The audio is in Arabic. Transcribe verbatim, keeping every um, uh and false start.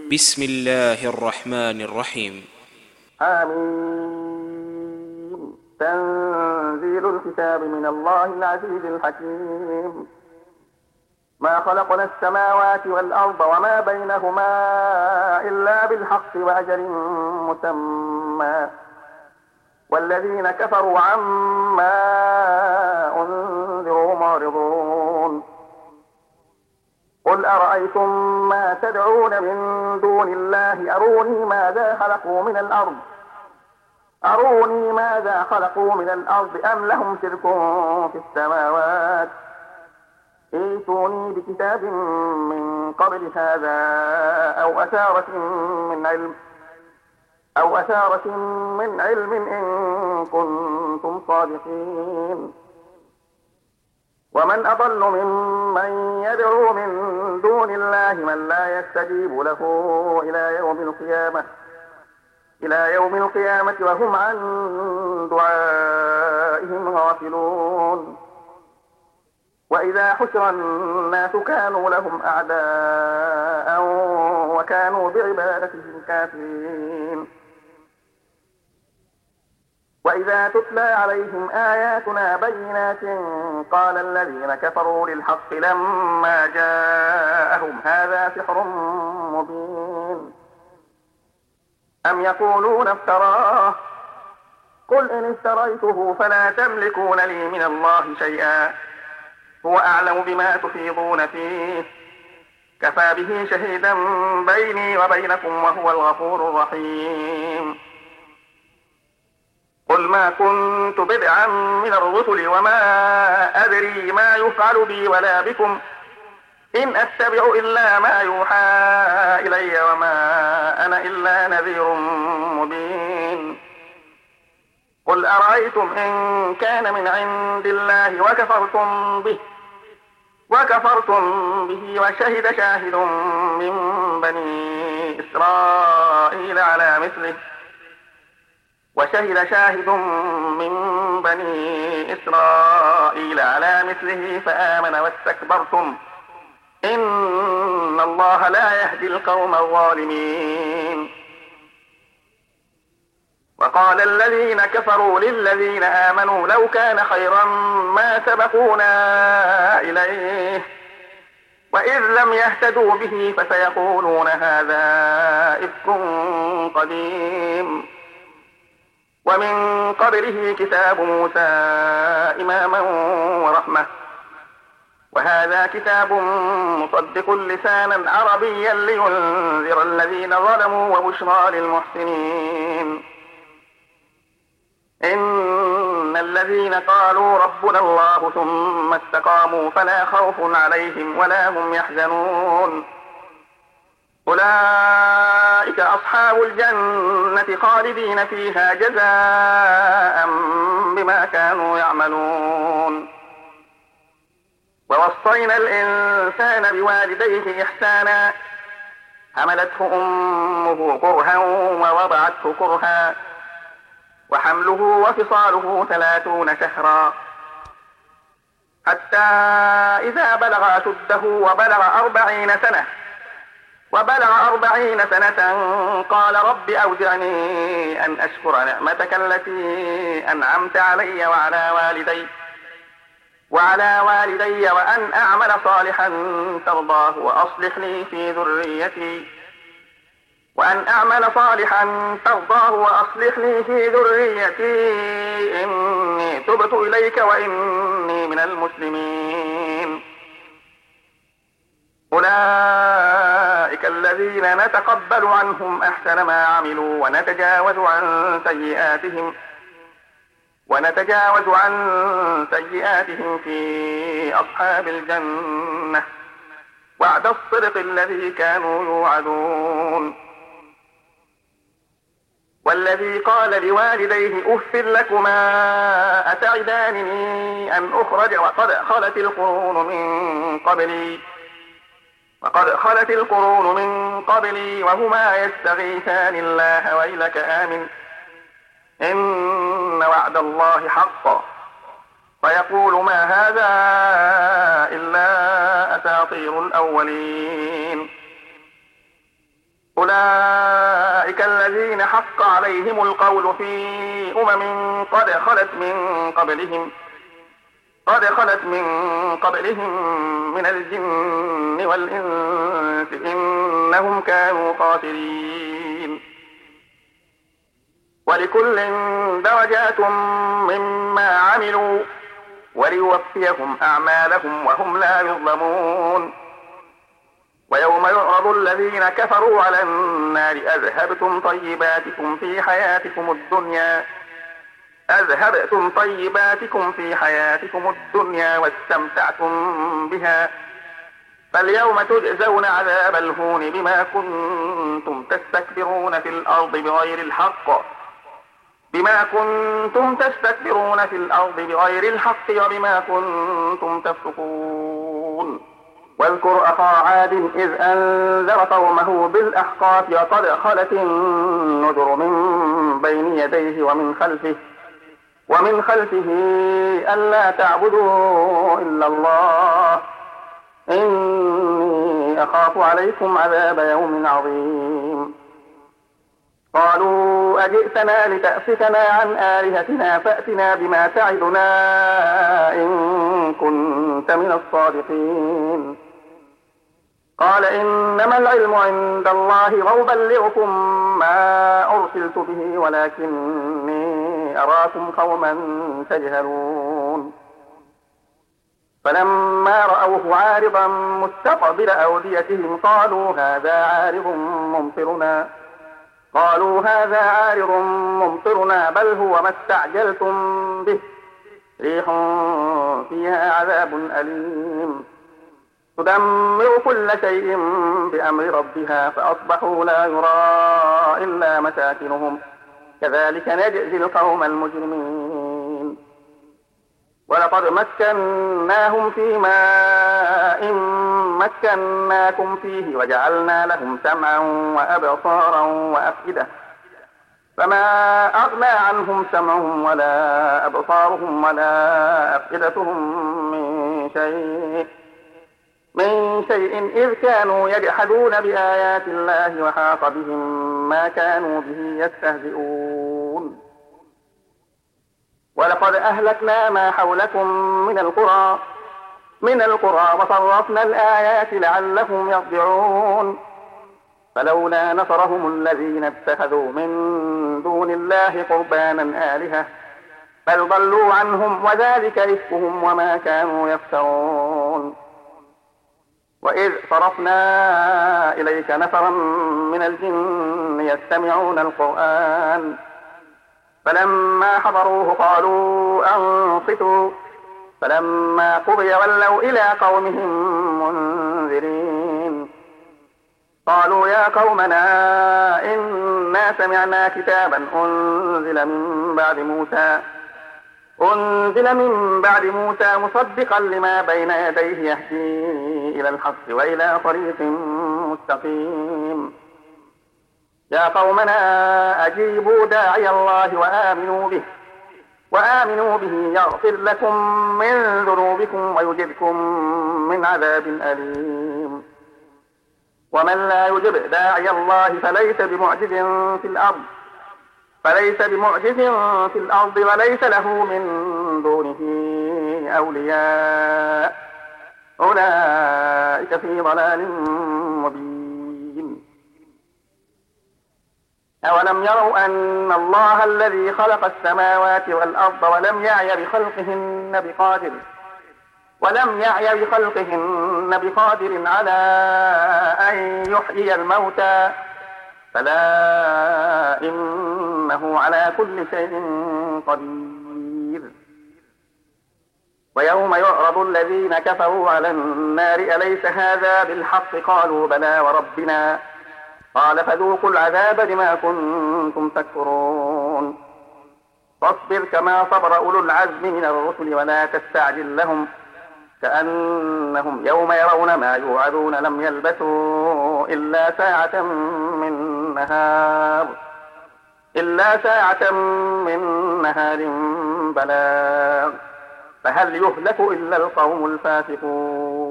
بسم الله الرحمن الرحيم. آمين. تنزيل الكتاب من الله العزيز الحكيم. ما خلقنا السماوات والأرض وما بينهما إلا بالحق وأجل مسمى، والذين كفروا عما أنذروا معرضون. قل أرأيتم ما تدعون من دون الله أروني ماذا خلقوا من الأرض أروني ماذا خلقوا من الأرض أم لهم شرك في السماوات ائتوني بكتاب من قبل هذا أو أثارة من علم أو أثارة من علم إن كنتم صادقين. ومن أضل ممن يدعو من دون الله من لا يستجيب له إلى يوم القيامة إلى يوم القيامة وهم عن دعائهم غافلون. وإذا حشر الناس كانوا لهم أعداء وكانوا بعبادتهم كافرين. وإذا تتلى عليهم آياتنا بينات قال الذين كفروا للحق لما جاءهم هذا سحر مبين. أم يقولون افتراه قل إن افتريته فلا تملكون لي من الله شيئا هو أعلم بما تفيضون فيه كفى به شهيدا بيني وبينكم وهو الغفور الرحيم. قل ما كنت بدعا من الرسل وما أدري ما يفعل بي ولا بكم إن أتبع إلا ما يوحى إلي وما أنا إلا نذير مبين. قل أرأيتم إن كان من عند الله وكفرتم به وكفرتم به وشهد شاهد من بني إسرائيل على مثله وشهد شاهد من بني إسرائيل على مثله فآمن واستكبرتم إن الله لا يهدي القوم الظالمين. وقال الذين كفروا للذين آمنوا لو كان خيرا ما سبقونا إليه وإذ لم يهتدوا به فسيقولون هذا إفك قديم. ومن قبله كتاب موسى إماما ورحمة وهذا كتاب مصدق لسانا عربيا لينذر الذين ظلموا وبشرى للمحسنين. إن الذين قالوا ربنا الله ثم استقاموا فلا خوف عليهم ولا هم يحزنون أولئك أصحاب الجنة خالدين فيها جزاء بما كانوا يعملون. ووصينا الإنسان بوالديه إحسانا حملته أمه كرها ووضعته كرها وحمله وفصاله ثلاثون شهرا حتى إذا بلغ أشده وبلغ أربعين سنة وبلغ أربعين سنة قال رب أوزعني أن أشكر نعمتك التي أنعمت علي وعلى والدي وعلى والدي وأن أعمل صالحا ترضاه وأصلح لي في ذريتي وأن أعمل صالحا ترضاه وأصلح لي في ذريتي إني تبت إليك وإني من المسلمين. أولئك الذين نتقبل عنهم أحسن ما عملوا ونتجاوز عن سيئاتهم ونتجاوز عن سيئاتهم في أصحاب الجنة وعد الصدق الذي كانوا يوعدون. والذي قال لوالديه أف لكما أتعدانني أن أخرج وقد خلت القرون من قبلي وقد خلت القرون من قبلي وهما يستغيثان الله ويلك آمن إن وعد الله حق فيقول ما هذا إلا أساطير الأولين. أولئك الذين حق عليهم القول في أمم قد خلت من قبلهم قد خلت من قبلهم من الجن والإنس إنهم كانوا خاسرين. ولكل درجات مما عملوا وليوفيهم أعمالهم وهم لا يظلمون. ويوم يعرض الذين كفروا على النار أذهبتم طيباتكم في حياتكم الدنيا أذهبتم طيباتكم في حياتكم الدنيا واستمتعتم بها فاليوم تجزون عذاب الهون بما كنتم تستكبرون في الأرض بغير الحق بما كنتم تستكبرون في الأرض بغير الحق وبما كنتم تفسقون. واذكر أخا عاد إذ أنذر قومه بالأحقاف وقد خلت النذر من بين يديه ومن خلفه ومن خلفه ألا تعبدوا إلا الله إني أخاف عليكم عذاب يوم عظيم. قالوا أجئتنا لتأفكنا عن آلهتنا فأتنا بما تعدنا إن كنت من الصادقين. قال إنما العلم عند الله وأبلغكم ما أرسلت به ولكني أراكم قوما تجهلون. فلما رأوه عارضا مستقبل أوديتهم قالوا هذا عارض ممطرنا قالوا هذا عارض ممطرنا بل هو ما استعجلتم به ريح فيها عذاب أليم تدمر كل شيء بأمر ربها فأصبحوا لا يرى إلا مساكنهم كذلك نجزي القوم المجرمين. ولقد مكناهم في ماء مكناكم فيه وجعلنا لهم سمعا وأبصارا وأفئدة فما أغنى عنهم سمعهم ولا أبصارهم ولا أفئدتهم من شيء من شيء إذ كانوا يجحدون بآيات الله وحاق بهم ما كانوا به يستهزئون. ولقد أهلكنا ما حولكم من القرى من القرى وصرفنا الآيات لعلهم يرجعون. فلولا نصرهم الذين اتخذوا من دون الله قربانا آلهة بل ضلوا عنهم وذلك إفكهم وما كانوا يفترون. وإذ صرفنا إليك نفرا من الجن يستمعون القرآن فلما حضروه قالوا أنصتوا فلما قضي ولوا إلى قومهم منذرين. قالوا يا قومنا إنا سمعنا كتابا أنزل من بعد موسى أنزل من بعد موسى مصدقا لما بين يديه يهدي إلى الحق وإلى طريق مستقيم. يا قومنا أجيبوا داعي الله وآمنوا به وآمنوا به يغفر لكم من ذنوبكم ويجركم من عذاب أليم. ومن لا يجب داعي الله فليس بمعجز في الأرض فليس بمعجز في الأرض وليس له من دونه أولياء أولئك في ضلال مبين. أولم يروا أن الله الذي خلق السماوات والأرض ولم يعي بخلقهن بقادر ولم يعي بخلقهن بقادر على أن يحيي الموتى فلا إنه على كل شيء قدير. ويوم يعرض الذين كفروا على النار أليس هذا بالحق قالوا بلى وربنا قال فذوقوا العذاب بما كنتم تكفرون. فاصبر كما صبر أولو العزم من الرسل ولا تستعجل لهم كأنهم يوم يرون ما يوعدون لم يلبثوا إلا ساعة من نهار إلا ساعة من نهار بلاغ فهل يهلك إلا القوم الفاسقون.